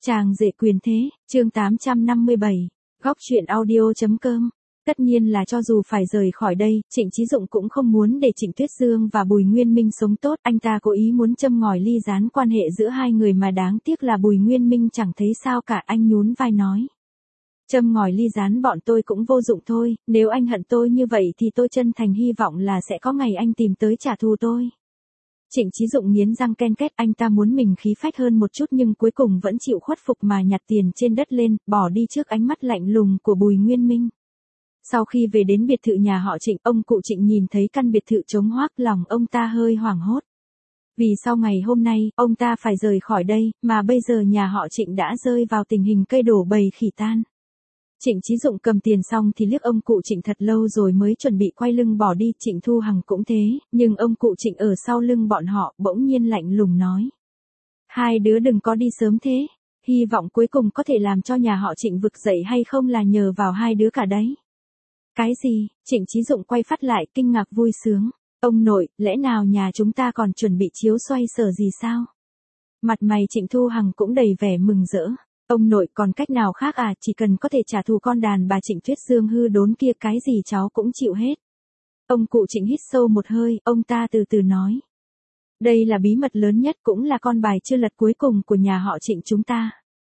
Chàng rể quyền thế, chương 857, góc truyện audio.com. Tất nhiên là cho dù phải rời khỏi đây, Trịnh Chí Dụng cũng không muốn để Trịnh Tuyết Dương và Bùi Nguyên Minh sống tốt, anh ta cố ý muốn châm ngòi ly gián quan hệ giữa hai người mà đáng tiếc là Bùi Nguyên Minh chẳng thấy sao cả, anh nhún vai nói. Châm ngòi ly gián bọn tôi cũng vô dụng thôi, nếu anh hận tôi như vậy thì tôi chân thành hy vọng là sẽ có ngày anh tìm tới trả thù tôi. Trịnh Chí Dụng nghiến răng ken két, anh ta muốn mình khí phách hơn một chút nhưng cuối cùng vẫn chịu khuất phục mà nhặt tiền trên đất lên, bỏ đi trước ánh mắt lạnh lùng của Bùi Nguyên Minh. Sau khi về đến biệt thự nhà họ Trịnh, ông cụ Trịnh nhìn thấy căn biệt thự trống hoác, lòng ông ta hơi hoảng hốt. Vì sau ngày hôm nay, ông ta phải rời khỏi đây, mà bây giờ nhà họ Trịnh đã rơi vào tình hình cây đổ bầy khỉ tan. Trịnh Chí Dụng cầm tiền xong thì liếc ông cụ Trịnh thật lâu rồi mới chuẩn bị quay lưng bỏ đi, Trịnh Thu Hằng cũng thế, nhưng ông cụ Trịnh ở sau lưng bọn họ bỗng nhiên lạnh lùng nói. Hai đứa đừng có đi sớm thế, hy vọng cuối cùng có thể làm cho nhà họ Trịnh vực dậy hay không là nhờ vào hai đứa cả đấy. Cái gì? Trịnh Chí Dụng quay phát lại kinh ngạc vui sướng. Ông nội, lẽ nào nhà chúng ta còn chuẩn bị chiếu xoay sở gì sao? Mặt mày Trịnh Thu Hằng cũng đầy vẻ mừng rỡ. Ông nội còn cách nào khác à, chỉ cần có thể trả thù con đàn bà Trịnh Tuyết Dương hư đốn kia, cái gì cháu cũng chịu hết. Ông cụ Trịnh hít sâu một hơi, ông ta từ từ nói. Đây là bí mật lớn nhất, cũng là con bài chưa lật cuối cùng của nhà họ Trịnh chúng ta.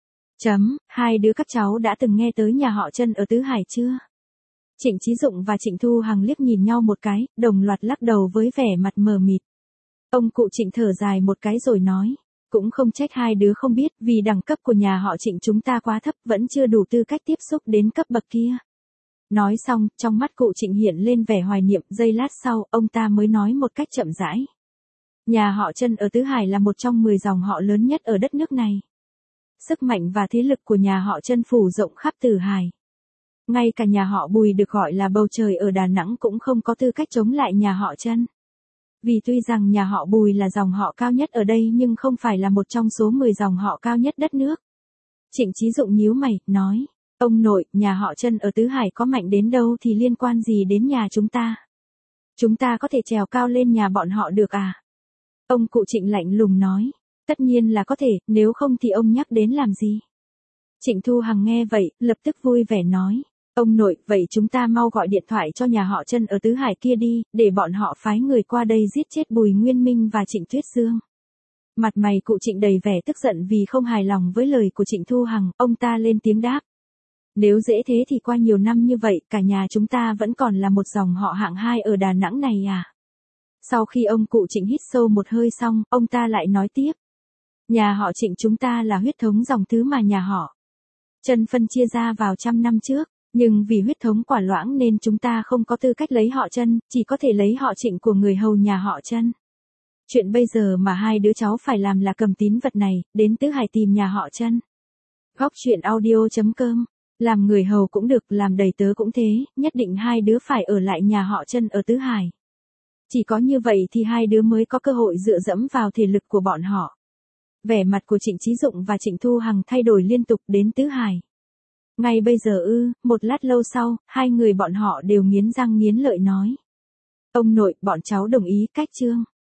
Hai đứa các cháu đã từng nghe tới nhà họ Trân ở Tứ Hải chưa? Trịnh Chí Dụng và Trịnh Thu Hằng liếc nhìn nhau một cái, đồng loạt lắc đầu với vẻ mặt mờ mịt. Ông cụ Trịnh thở dài một cái rồi nói. Cũng không trách hai đứa không biết, vì đẳng cấp của nhà họ Trịnh chúng ta quá thấp, vẫn chưa đủ tư cách tiếp xúc đến cấp bậc kia. Nói xong, trong mắt cụ Trịnh hiện lên vẻ hoài niệm, giây lát sau, ông ta mới nói một cách chậm rãi. Nhà họ Trân ở Tứ Hải là một trong 10 dòng họ lớn nhất ở đất nước này. Sức mạnh và thế lực của nhà họ Trân phủ rộng khắp Từ Hải. Ngay cả nhà họ Bùi được gọi là bầu trời ở Đà Nẵng cũng không có tư cách chống lại nhà họ Trân. Vì tuy rằng nhà họ Bùi là dòng họ cao nhất ở đây nhưng không phải là một trong số 10 dòng họ cao nhất đất nước. Trịnh Chí Dụng nhíu mày, nói, ông nội, nhà họ Trân ở Tứ Hải có mạnh đến đâu thì liên quan gì đến nhà chúng ta? Chúng ta có thể trèo cao lên nhà bọn họ được à? Ông cụ Trịnh lạnh lùng nói, tất nhiên là có thể, nếu không thì ông nhắc đến làm gì? Trịnh Thu Hằng nghe vậy, lập tức vui vẻ nói. Ông nội, vậy chúng ta mau gọi điện thoại cho nhà họ Trân ở Tứ Hải kia đi, để bọn họ phái người qua đây giết chết Bùi Nguyên Minh và Trịnh Tuyết Dương. Mặt mày cụ Trịnh đầy vẻ tức giận vì không hài lòng với lời của Trịnh Thu Hằng, ông ta lên tiếng đáp. Nếu dễ thế thì qua nhiều năm như vậy, cả nhà chúng ta vẫn còn là một dòng họ hạng 2 ở Đà Nẵng này à? Sau khi ông cụ Trịnh hít sâu một hơi xong, ông ta lại nói tiếp. Nhà họ Trịnh chúng ta là huyết thống dòng thứ mà nhà họ Trân phân chia ra vào trăm năm trước. Nhưng vì huyết thống quả loãng nên chúng ta không có tư cách lấy họ Trân, chỉ có thể lấy họ Trịnh của người hầu nhà họ Trân. Chuyện bây giờ mà hai đứa cháu phải làm là cầm tín vật này, đến Tứ Hải tìm nhà họ Trân. Góc truyện audio.com. Làm người hầu cũng được, làm đầy tớ cũng thế, nhất định hai đứa phải ở lại nhà họ Trân ở Tứ Hải. Chỉ có như vậy thì hai đứa mới có cơ hội dựa dẫm vào thể lực của bọn họ. Vẻ mặt của Trịnh Chí Dụng và Trịnh Thu Hằng thay đổi liên tục. Đến Tứ Hải. Ngay bây giờ một lát lâu sau, hai người bọn họ đều nghiến răng nghiến lợi nói. Ông nội, bọn cháu đồng ý, cách chương.